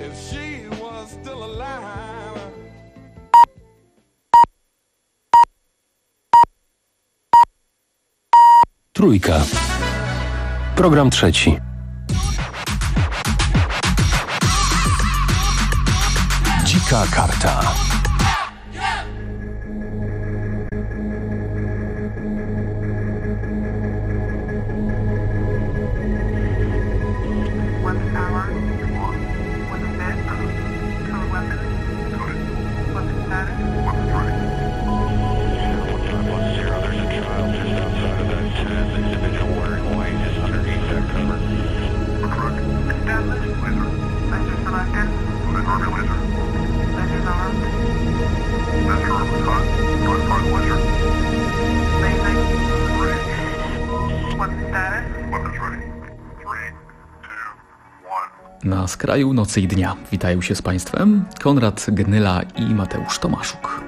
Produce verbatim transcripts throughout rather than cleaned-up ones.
if she was still alive. Trójka. Program trzeci. Dzika karta. Na skraju nocy i dnia witają się z Państwem Konrad Gnyla i Mateusz Tomaszuk.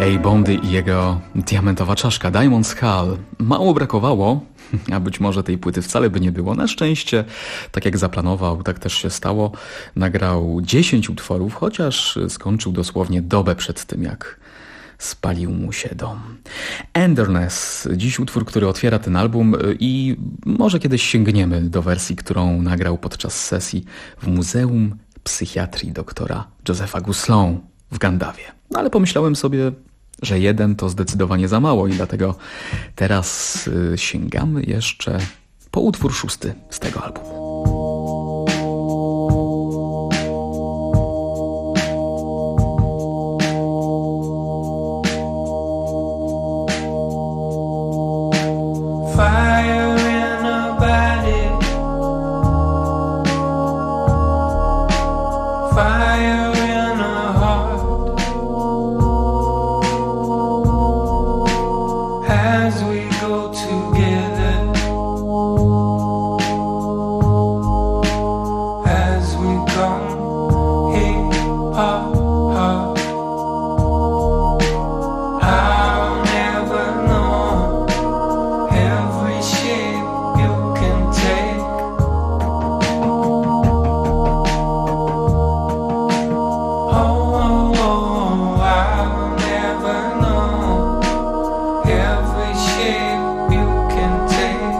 A. Bondy i jego diamentowa czaszka Diamond Skull. Mało brakowało, a być może tej płyty wcale by nie było. Na szczęście, tak jak zaplanował, tak też się stało. Nagrał dziesięć utworów, chociaż skończył dosłownie dobę przed tym, jak spalił mu się dom. Enderness, dziś utwór, który otwiera ten album i może kiedyś sięgniemy do wersji, którą nagrał podczas sesji w Muzeum Psychiatrii doktora Josepha Gusselon w Gandawie. No ale pomyślałem sobie, że jeden to zdecydowanie za mało i dlatego teraz y, sięgamy jeszcze po utwór szósty z tego albumu. Fire in her body, fire in her heart. As we go together, as we come here apart, I'll never know every shape you can take. Oh, I'll never know every shape you can take.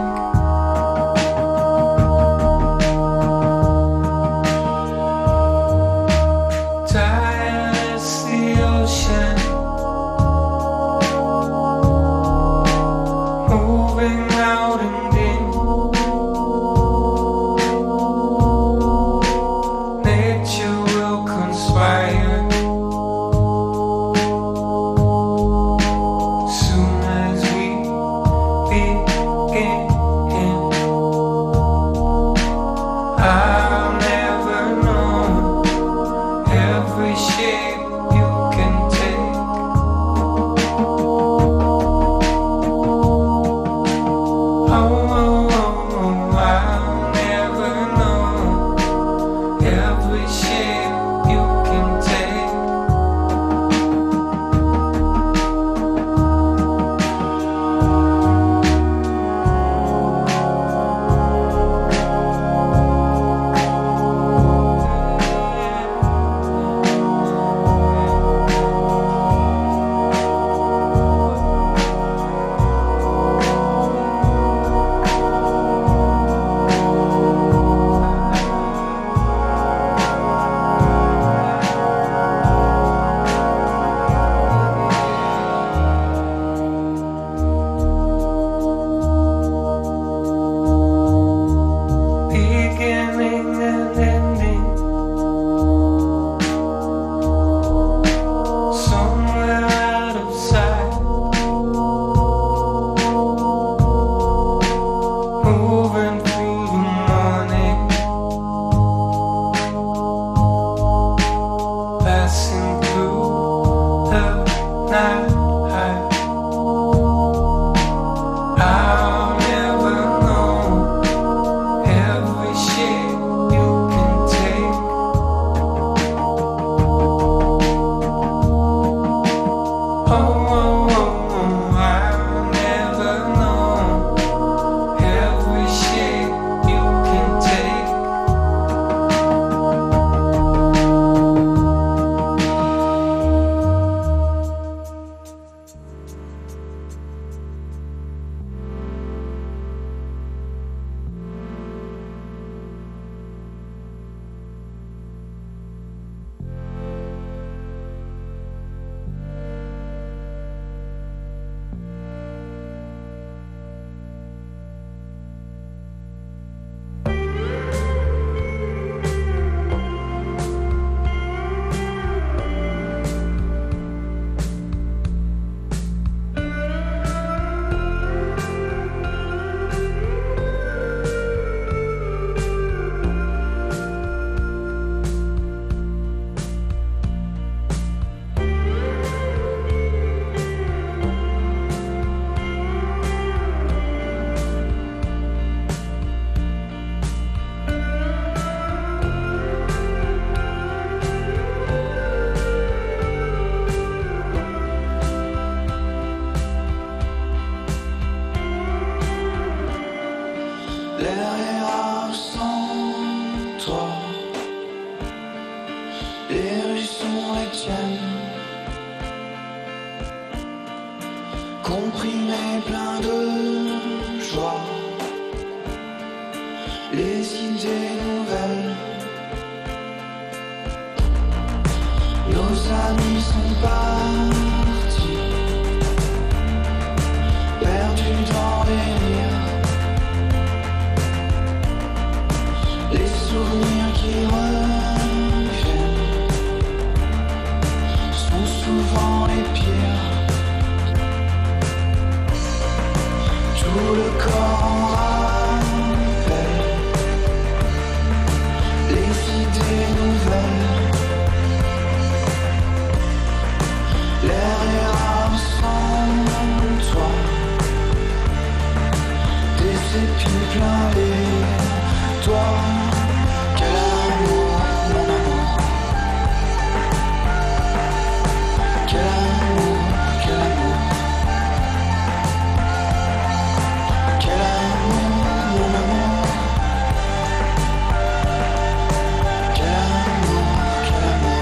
Tired as the ocean, moving out and in. Nature will conspire soon as we begin. I'll never know every shape you can take. Oh, toi. Les idées nouvelles, nos amis sont partis, perdus dans les liens. Les souvenirs qui reviennent sont souvent les pires. Tout le corps en rappelle les idées nouvelles. L'air est rare sans toi, des épis plein les doigts. Quel amour, mon amour. Quel amour, quel amour. Quel amour, mon amour. Quel amour, quel amour.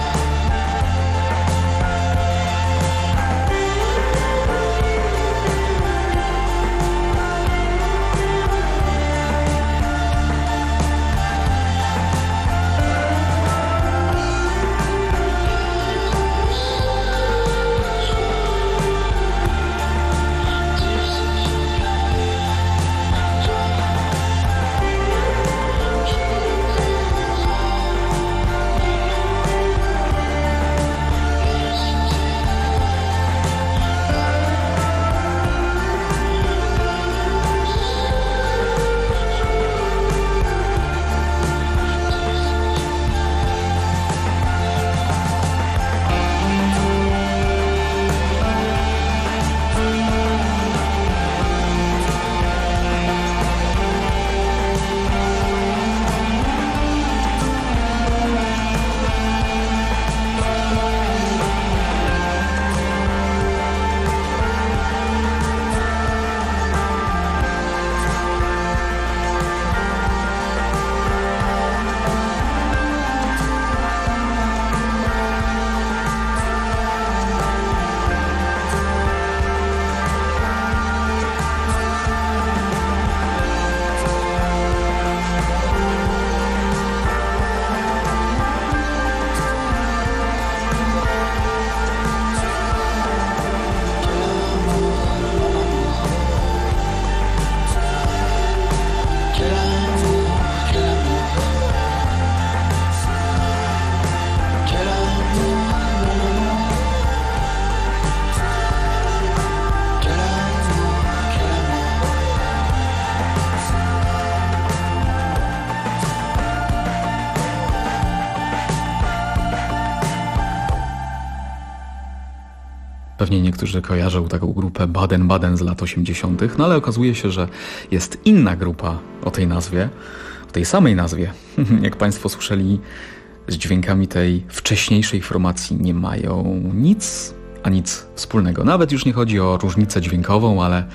Pewnie niektórzy kojarzą taką grupę Baden-Baden z lat osiemdziesiątych, no ale okazuje się, że jest inna grupa o tej nazwie, o tej samej nazwie. Jak Państwo słyszeli, z dźwiękami tej wcześniejszej formacji nie mają nic, a nic wspólnego. Nawet już nie chodzi o różnicę dźwiękową, ale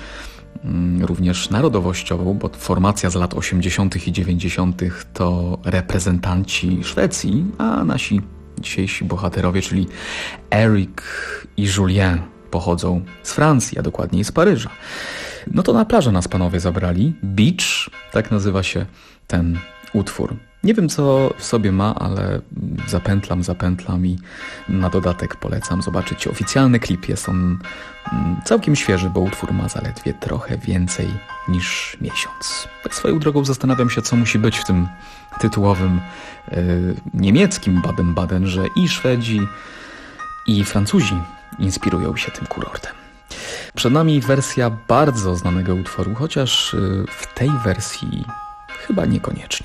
mm, również narodowościową, bo formacja z lat osiemdziesiątych i dziewięćdziesiątych to reprezentanci Szwecji, a nasi dzisiejsi bohaterowie, czyli Eric i Julien, pochodzą z Francji, a dokładniej z Paryża. No to na plażę nas panowie zabrali. Beach, tak nazywa się ten utwór. Nie wiem, co w sobie ma, ale zapętlam, zapętlam i na dodatek polecam zobaczyć oficjalny klip. Jest on całkiem świeży, bo utwór ma zaledwie trochę więcej niż miesiąc. Tak swoją drogą zastanawiam się, co musi być w tym tytułowym yy, niemieckim Baden-Baden, że i Szwedzi, i Francuzi inspirują się tym kurortem. Przed nami wersja bardzo znanego utworu, chociaż yy, w tej wersji chyba niekoniecznie.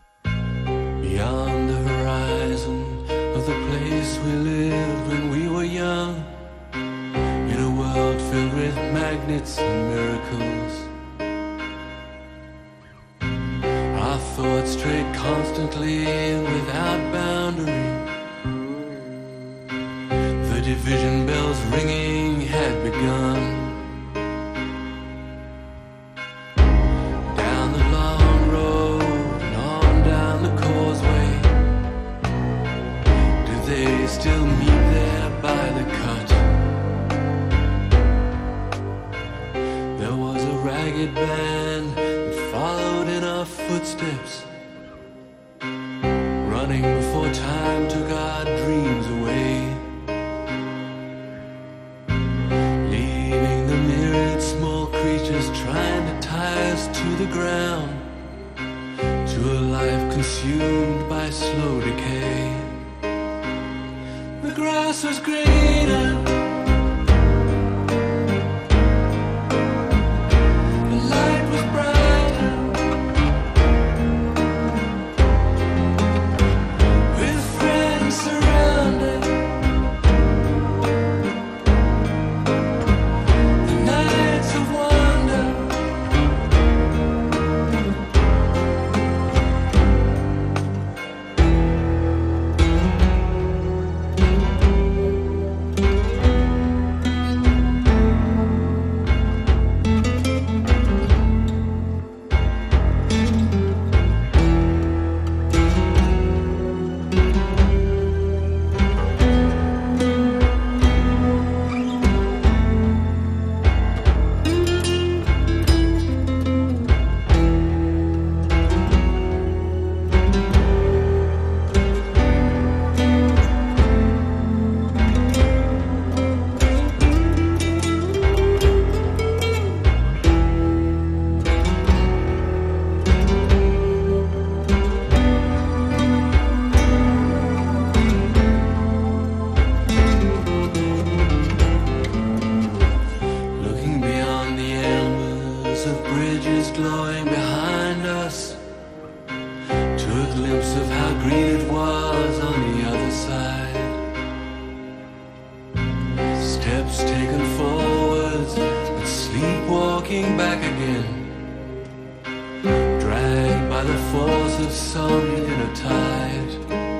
Beyond the horizon of the place we lived when we were young, in a world filled with magnets and miracles, our thoughts strayed constantly without boundary. The division bells ringing had begun. Still meet there by the cut. There was a ragged band that followed in our footsteps, running before time took our dreams away, leaving the myriad small creatures trying to tie us to the ground, to a life consumed by slow decay. The grass was greener, the light was brighter, with friends surrounded, the nights of wonder. Looking beyond the embers of bridges glowing behind us, to a glimpse of how green it was on the other side. Steps taken forwards, but sleepwalking back again, dragged by the force of some inner tide.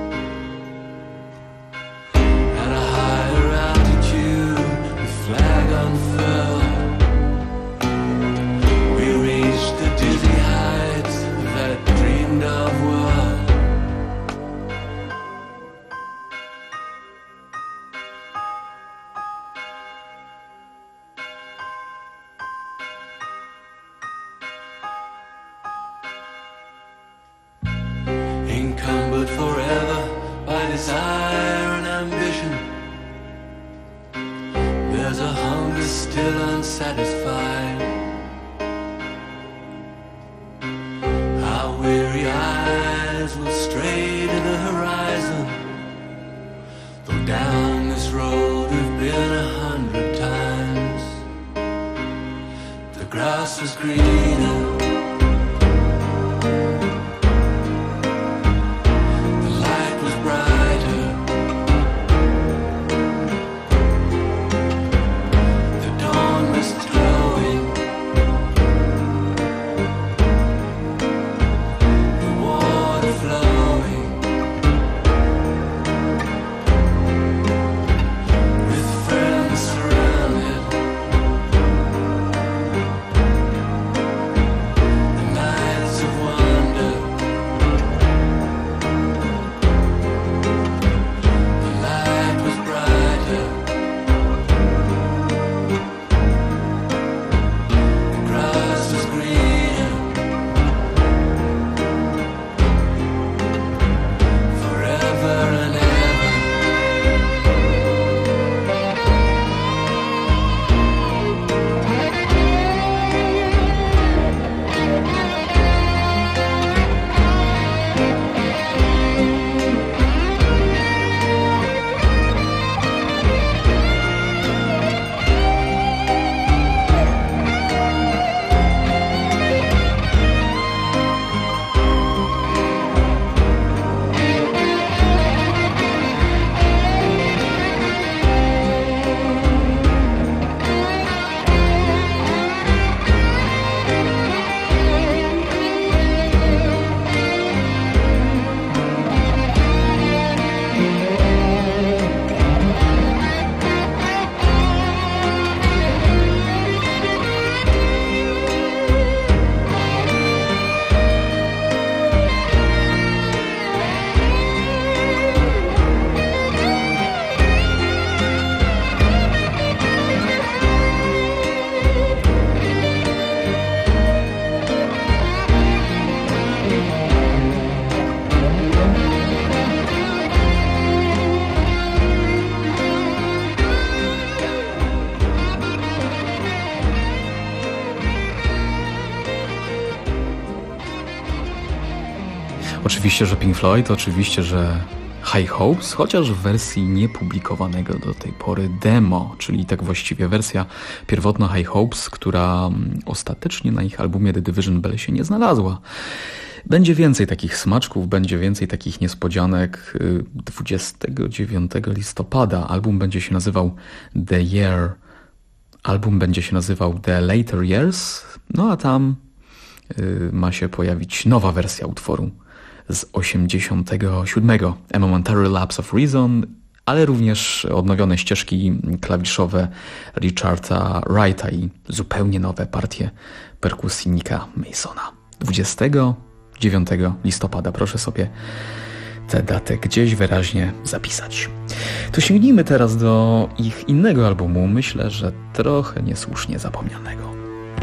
At a higher altitude, the flag unfurled, we reached the dizzy heights of that dreamed of world. Encumbered forever by desire and ambition, there's a hunger still unsatisfied. Our weary eyes will stray to the horizon, though down this road we've been a hundred times. The grass was greener, the light was brighter, the dawn was glowing, the water flowing, with friends surrounded, Oczywiście, że Pink Floyd, oczywiście, że High Hopes, chociaż w wersji niepublikowanego do tej pory demo, czyli tak właściwie wersja pierwotna High Hopes, która ostatecznie na ich albumie The Division Bell się nie znalazła. Będzie więcej takich smaczków, będzie więcej takich niespodzianek. dwudziestego dziewiątego listopada album będzie się nazywał The Year, album będzie się nazywał The Later Years, no a tam y, ma się pojawić nowa wersja utworu z osiemdziesiątego siódmego, A Momentary Lapse of Reason, ale również odnowione ścieżki klawiszowe Richarda Wrighta i zupełnie nowe partie perkusyjnika Masona. dwudziestego dziewiątego listopada, proszę sobie tę datę gdzieś wyraźnie zapisać. To sięgnijmy teraz do ich innego albumu, myślę, że trochę niesłusznie zapomnianego.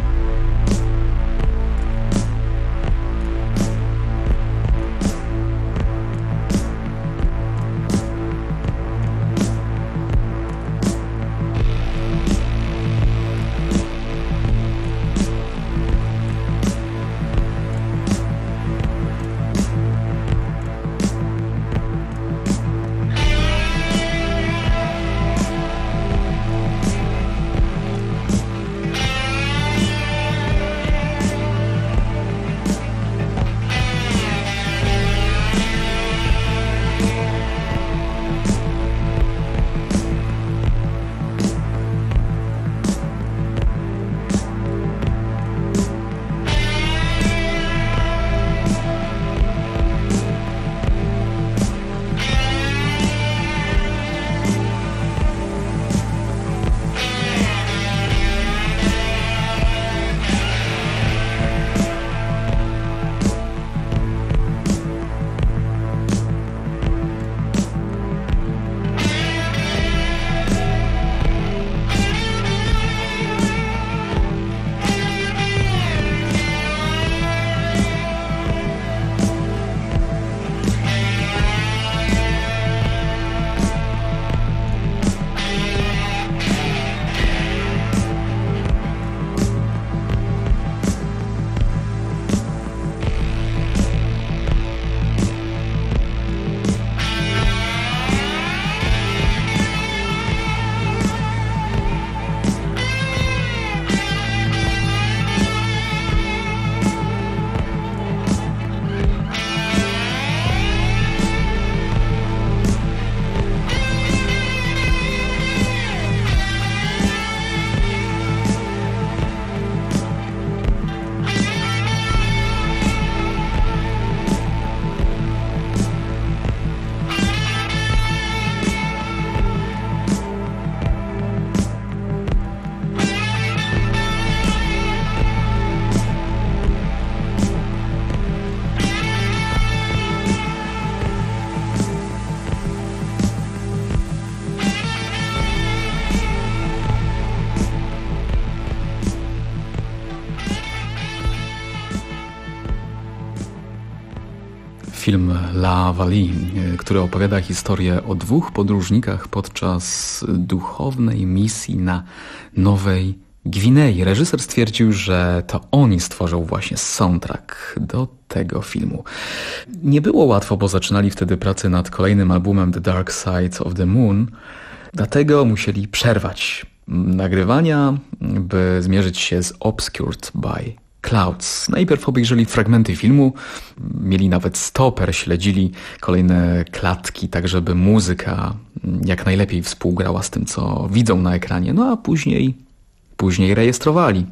Film La Vallée, który opowiada historię o dwóch podróżnikach podczas duchownej misji na Nowej Gwinei. Reżyser stwierdził, że to oni stworzył właśnie soundtrack do tego filmu. Nie było łatwo, bo zaczynali wtedy pracę nad kolejnym albumem The Dark Side of the Moon, dlatego musieli przerwać nagrywania, by zmierzyć się z Obscured by Clouds. Najpierw obejrzeli fragmenty filmu, mieli nawet stoper, śledzili kolejne klatki, tak żeby muzyka jak najlepiej współgrała z tym, co widzą na ekranie, no a później, później rejestrowali.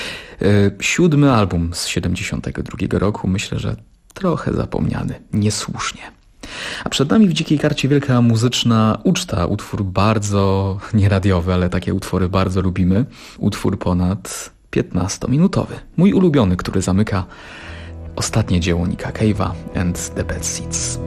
Siódmy album z siedemdziesiątego drugiego roku, myślę, że trochę zapomniany, niesłusznie. A przed nami w Dzikiej Karcie wielka muzyczna uczta, utwór bardzo nieradiowy, ale takie utwory bardzo lubimy, utwór ponad piętnastominutowy. Mój ulubiony, który zamyka ostatnie dzieło Nicka Cave'a and the Bad Seeds.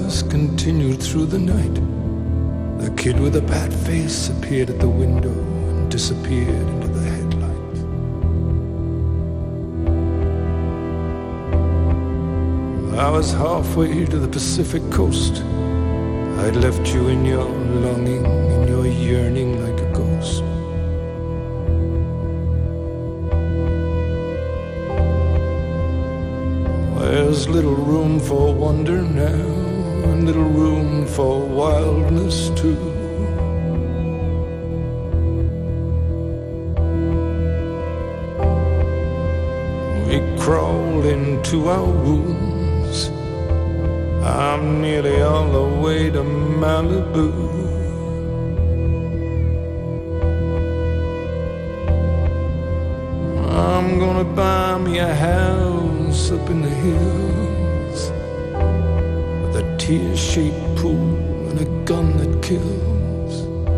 darkness continued through the night. The kid with the bad face appeared at the window and disappeared into the headlights. I was halfway to the Pacific coast. I'd left you in your longing, in your yearning like a ghost. There's little room for wonder now, and little room for wildness too. We crawled into our wounds. I'm nearly all the way to Malibu. I'm gonna buy me a house up in the hills with a tear-shaped pool and a gun that kills.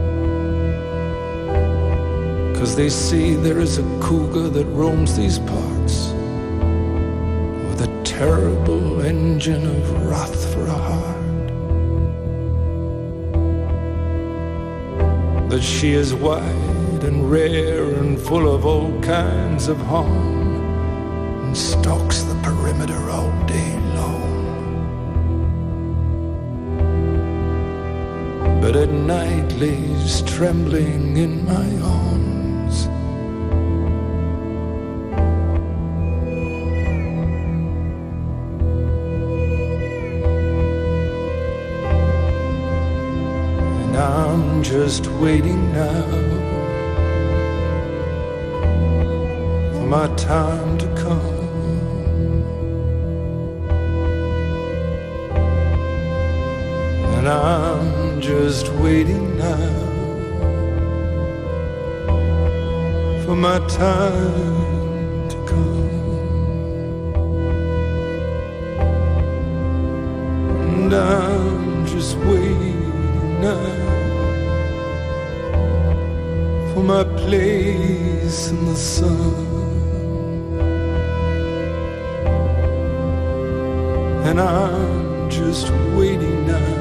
'Cause they say there is a cougar that roams these parts with a terrible engine of wrath for a heart. That she is wide and rare and full of all kinds of harm, and stalks the perimeter all day long. But at night lays trembling in my arms. And I'm just waiting now for my time to come. And I'm just waiting now for my time to come. And I'm just waiting now for my place in the sun. And I'm just waiting now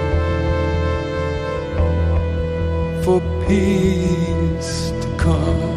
for peace to come.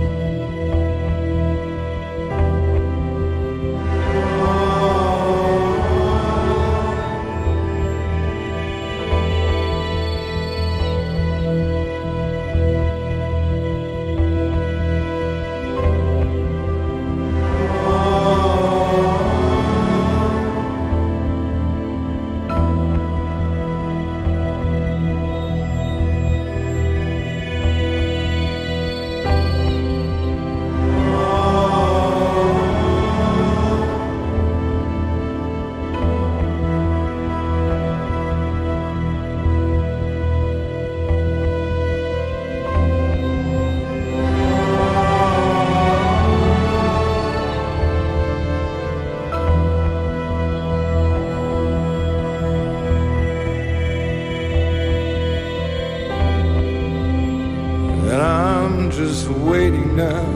Just waiting now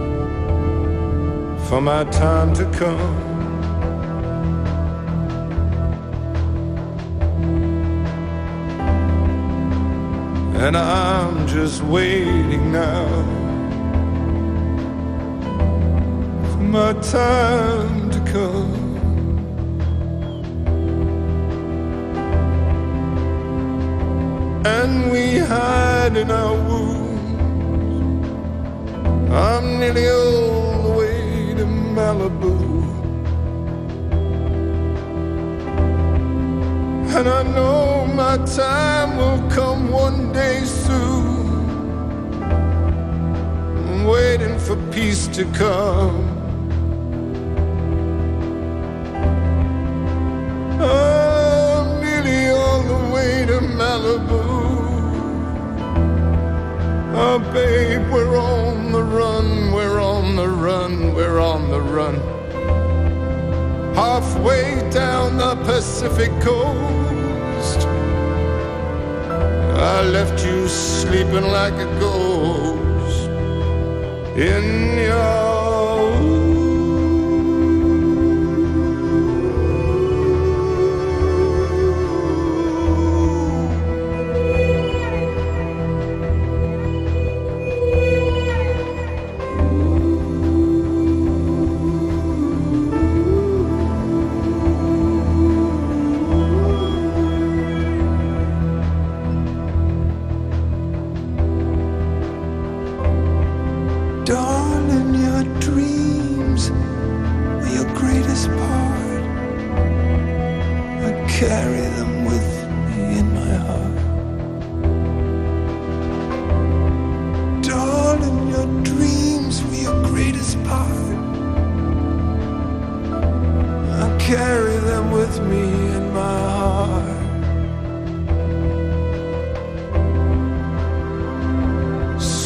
for my time to come. And I'm just waiting now for my time to come. And we hide in our wounds. I'm nearly all the way to Malibu. And I know my time will come one day soon. I'm waiting for peace to come. I'm nearly all the way to Malibu. Oh, babe, we're on the run, we're on the run, we're on the run. Halfway down the Pacific coast, I left you sleeping like a ghost in your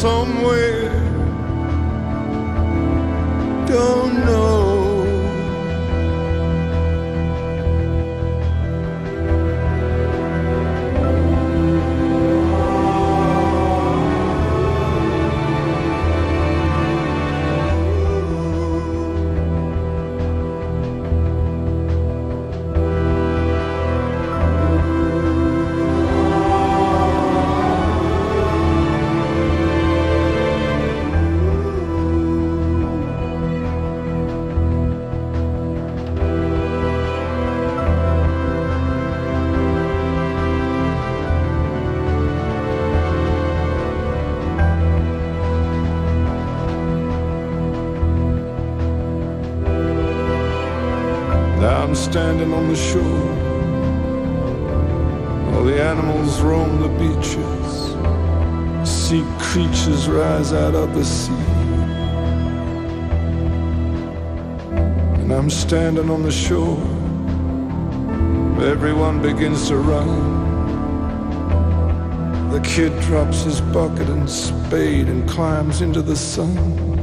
somewhere. Don't know. I'm standing on the shore. All the animals roam the beaches. Sea creatures rise out of the sea. And I'm standing on the shore. Everyone begins to run. The kid drops his bucket and spade and climbs into the sun.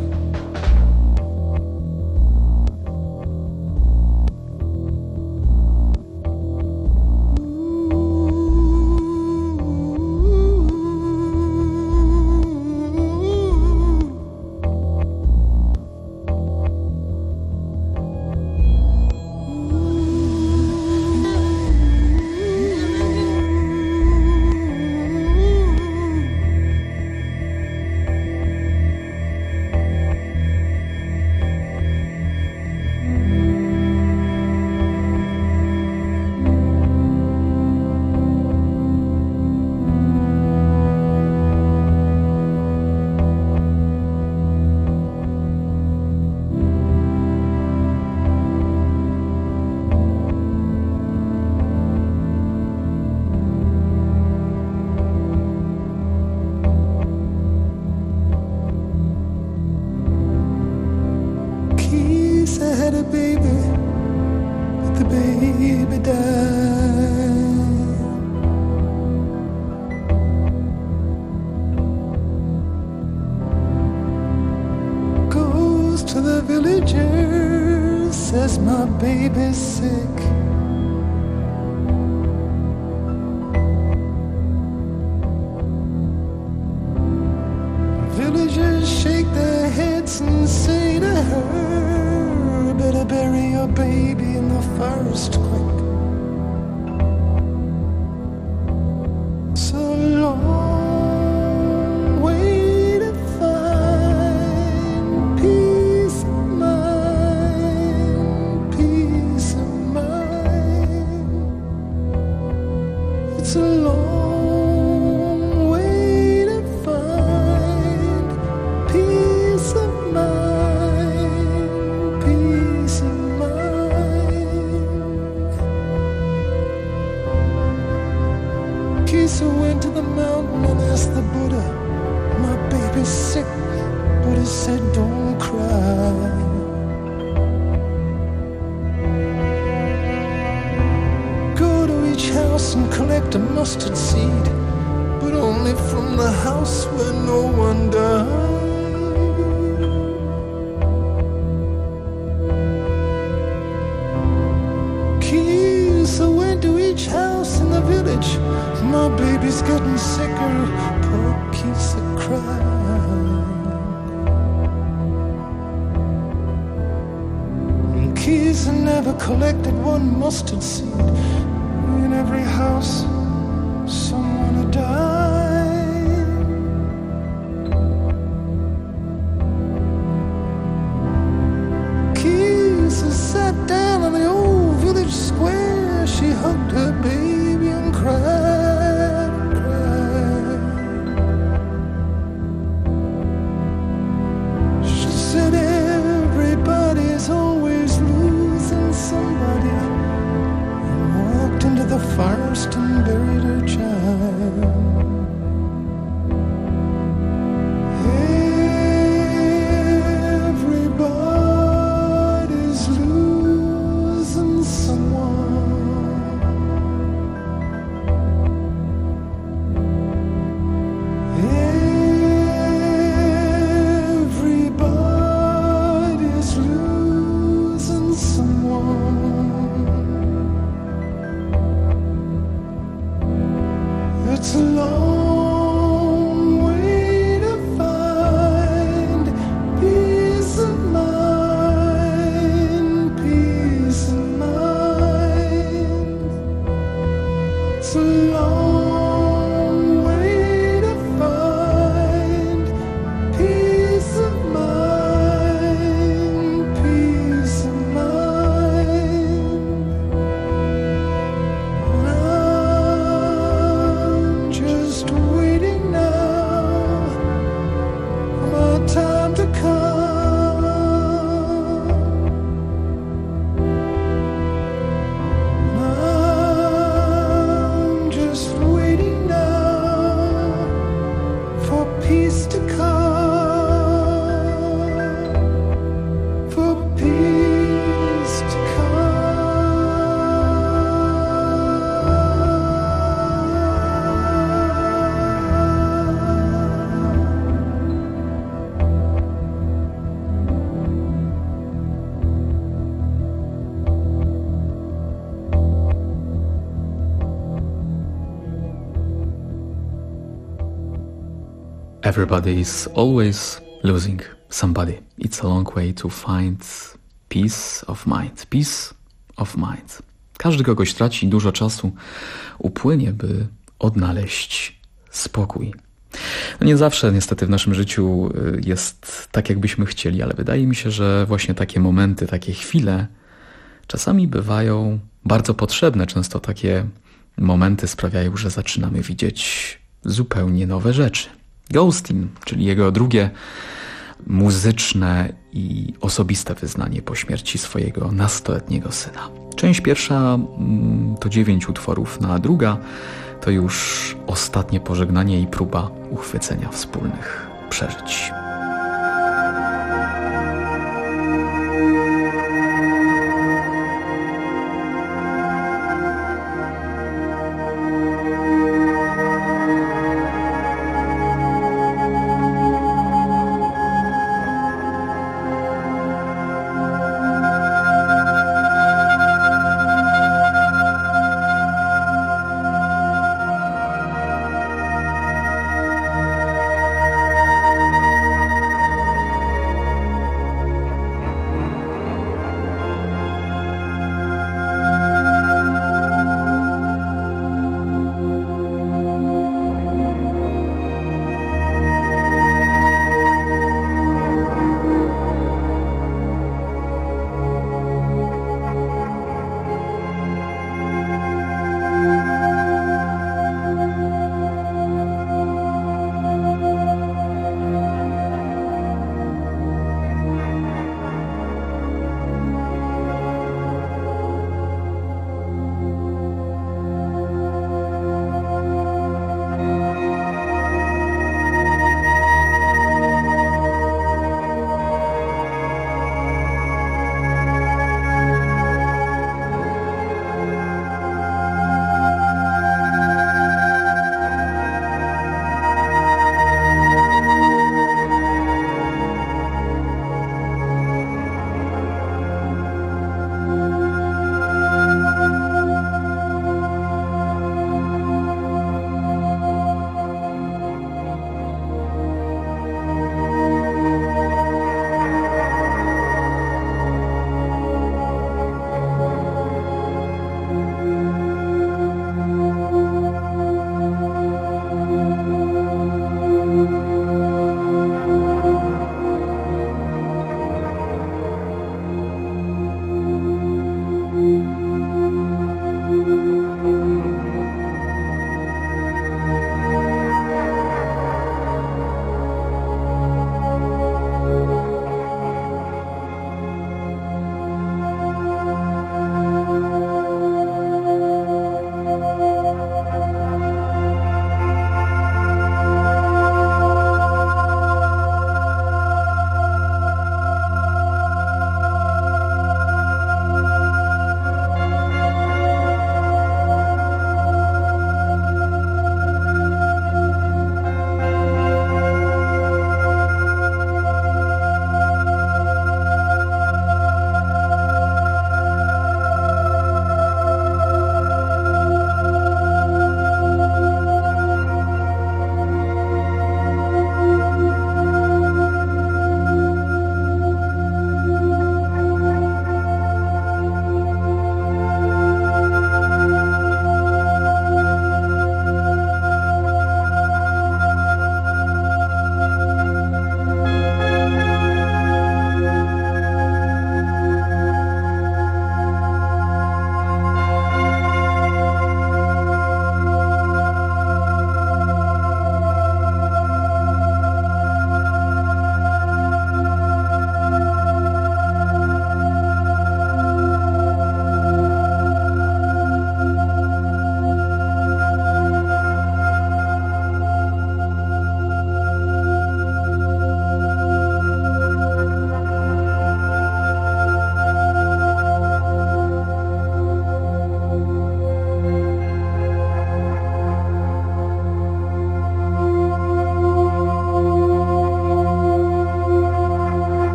Baby's sick. Villagers shake their heads and say to her, better bury your baby in the forest quick. So long way to find peace of mind, peace of mind. It's a long way to find peace of mind, peace of mind. Kisa went to the mountain and asked the Buddha, my baby's sick. Buddha said, don't cry. Go to each house and collect a mustard seed, but only from the house where no one died. Kisa went to each house in the village. My baby's getting sicker. Poor Kisa cried. And Kisa never collected one mustard seed. In every house, someone had died. Kisa sat down on the old village square. She hugged her baby and cried, cried. She said everybody's always losing somebody, and walked into the forest and buried It's a long way to find peace of mind, peace of mind. It's a long way to find peace of mind, peace of mind. I'm just waiting now for my time to come. I'm just waiting now for peace to come, for peace to Everybody is always losing somebody. It's a long way to find peace of mind. Peace of mind. Każdy kogoś traci, dużo czasu upłynie, by odnaleźć spokój. No nie zawsze niestety w naszym życiu jest tak, jakbyśmy chcieli, ale wydaje mi się, że właśnie takie momenty, takie chwile czasami bywają bardzo potrzebne. Często takie momenty sprawiają, że zaczynamy widzieć zupełnie nowe rzeczy. Ghostin, czyli jego drugie muzyczne i osobiste wyznanie po śmierci swojego nastoletniego syna. Część pierwsza to dziewięć utworów, no a druga to już ostatnie pożegnanie i próba uchwycenia wspólnych przeżyć. come.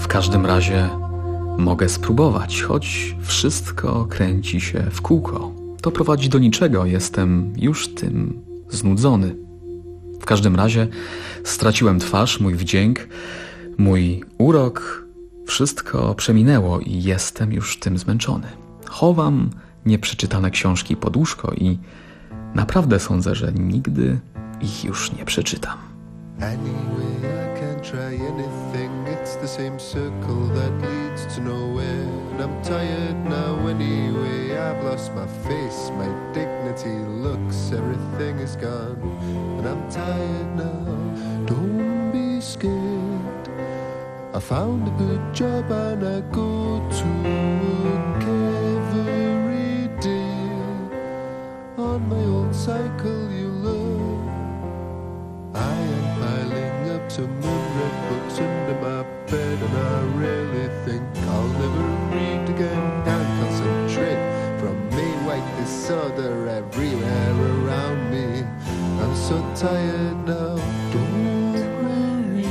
W każdym razie mogę spróbować, choć wszystko kręci się w kółko. To prowadzi do niczego, jestem już tym znudzony. W każdym razie straciłem twarz, mój wdzięk, mój urok, wszystko przeminęło i jestem już tym zmęczony. Chowam nieprzeczytane książki pod łóżko i naprawdę sądzę, że nigdy ich już nie przeczytam. Anyway, I can't try anything. It's the same circle that leads to nowhere. And I'm tired now anyway. I've lost my face, my dignity, looks, everything is gone. And I'm tired now. Don't be scared. I found a good job and I go to work every day. On my old cycle you learn. I am piling up some moonlit books under my bed, and I really think I'll never read again. Can't concentrate from main white disorder everywhere around me. I'm so tired now, don't worry.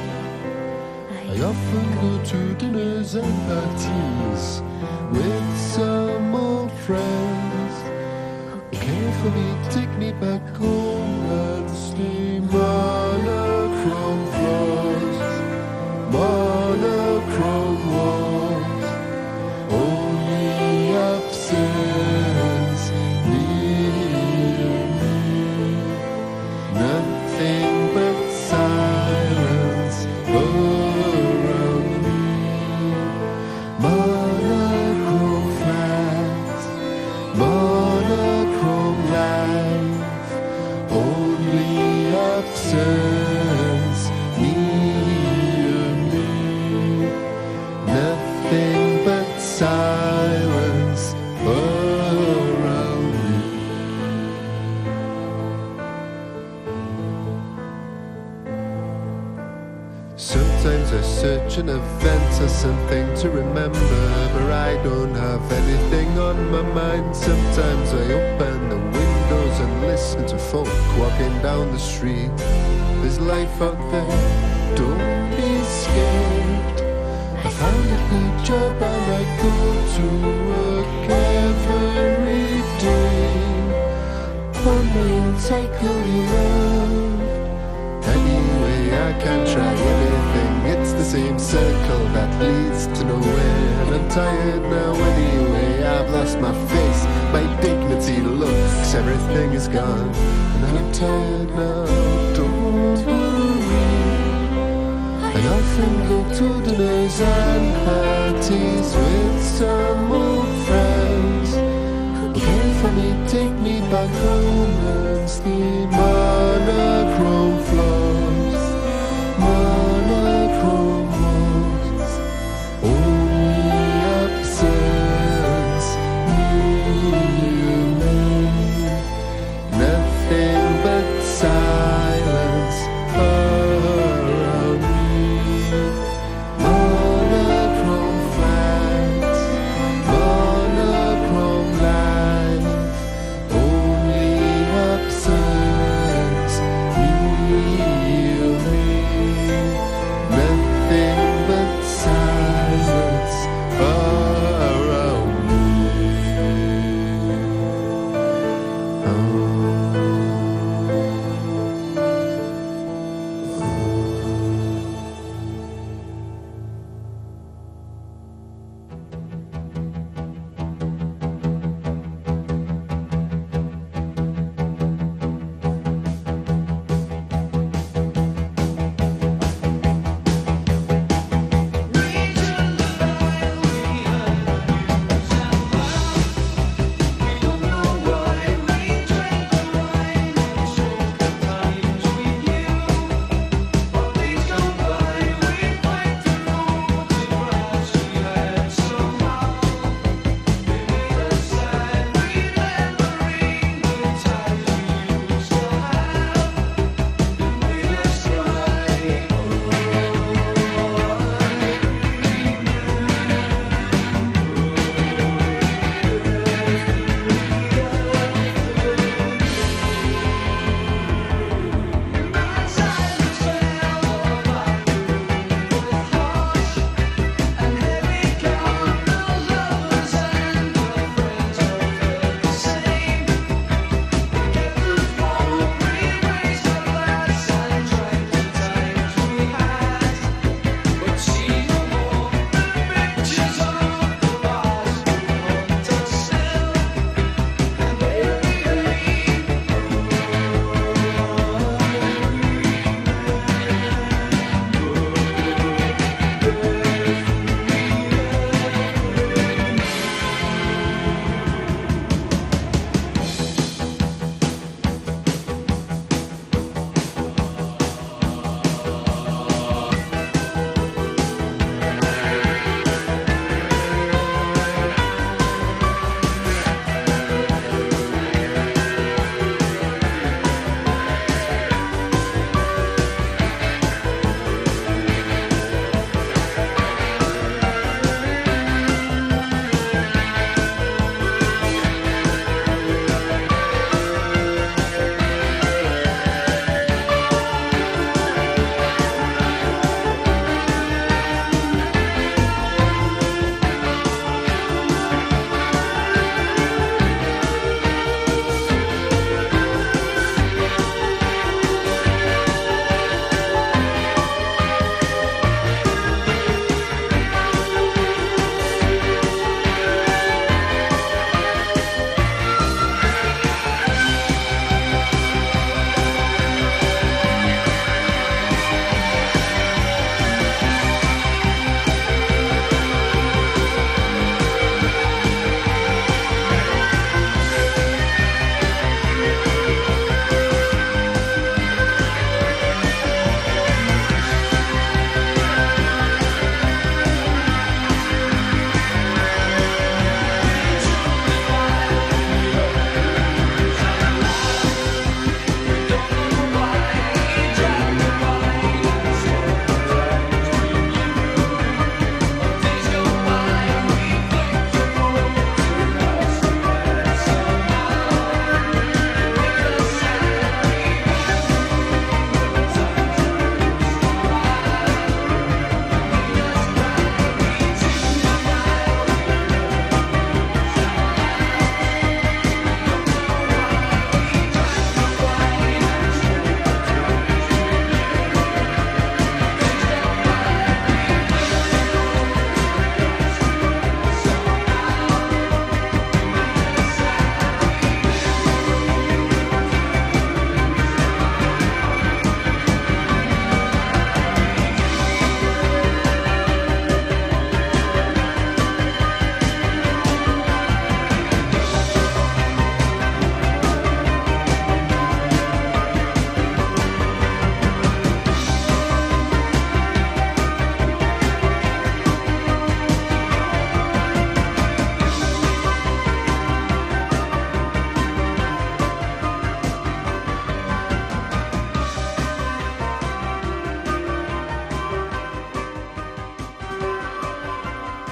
I often go to dinners and parties with some old friends who care for me, take me back home and sleep. Monochrome floors, monochrome walls, only absence near me. Nothing but silence around me. Monochrome flats, monochrome life, only absence near me. Nothing but silence around me. Sometimes I search an event or something to remember, but I don't have anything on my mind. Sometimes I open the windows and listen to folk walking down the street. There's life out there, don't be scared. I found a good job and I go to work every day. On my own cycle you love. Anyway, I can't try anything. It's the same circle that leads to nowhere. And I'm tired now anyway. I've lost my face, my dignity, looks, everything is gone. And I'm tired now, don't worry. I often go to dinners and parties with some old friends who care for me, take me back home and sleep. Monochrome floors, monochrome walls, only absence near me. Nothing but silence around me. Monochrome flats, monochrome life, only absence near me.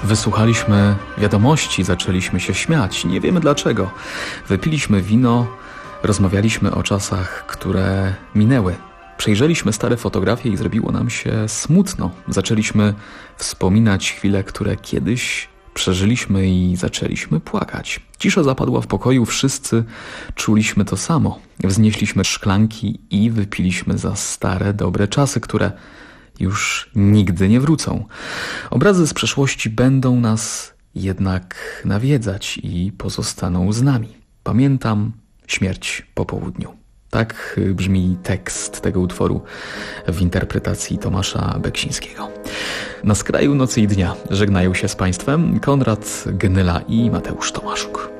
Wysłuchaliśmy wiadomości, zaczęliśmy się śmiać. Nie wiemy dlaczego. Wypiliśmy wino, rozmawialiśmy o czasach, które minęły. Przejrzeliśmy stare fotografie i zrobiło nam się smutno. Zaczęliśmy wspominać chwile, które kiedyś przeżyliśmy i zaczęliśmy płakać. Cisza zapadła w pokoju, wszyscy czuliśmy to samo. Wznieśliśmy szklanki i wypiliśmy za stare, dobre czasy, które już nigdy nie wrócą. Obrazy z przeszłości będą nas jednak nawiedzać i pozostaną z nami. Pamiętam śmierć po południu. Tak brzmi tekst tego utworu w interpretacji Tomasza Beksińskiego. Na skraju nocy i dnia żegnają się z Państwem Konrad Gnyla i Mateusz Tomaszuk.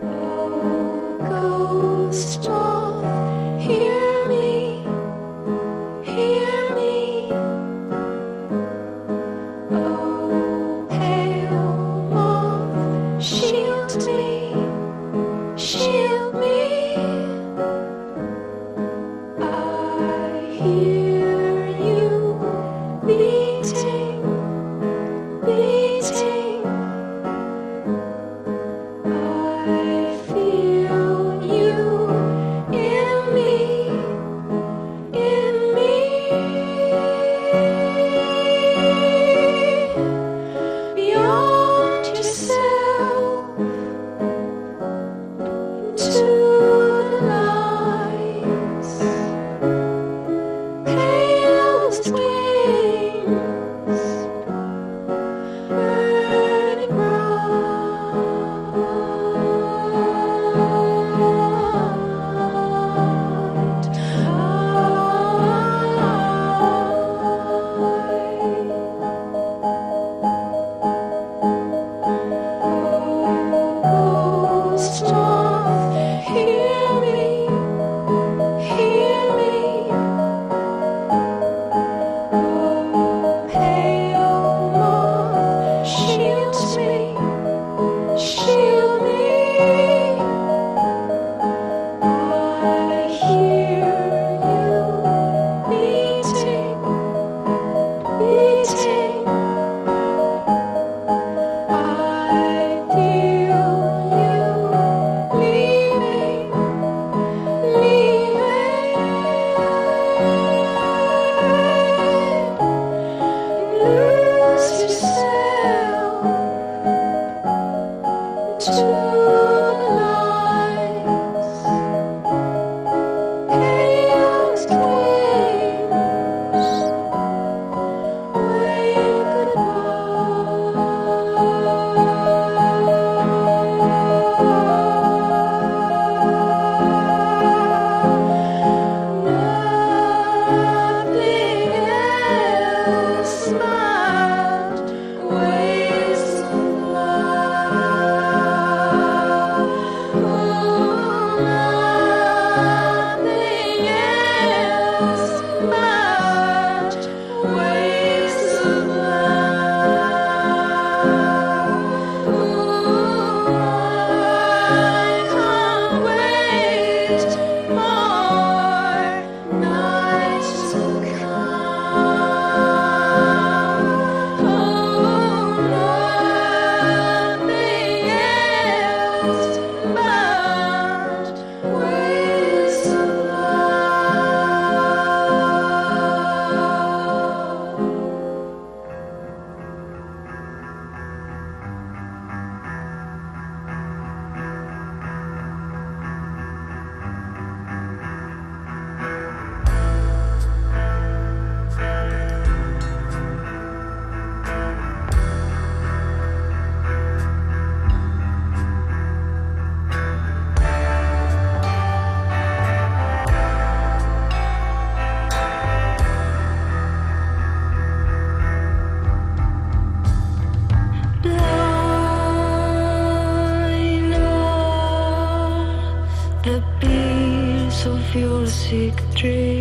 Sick dream.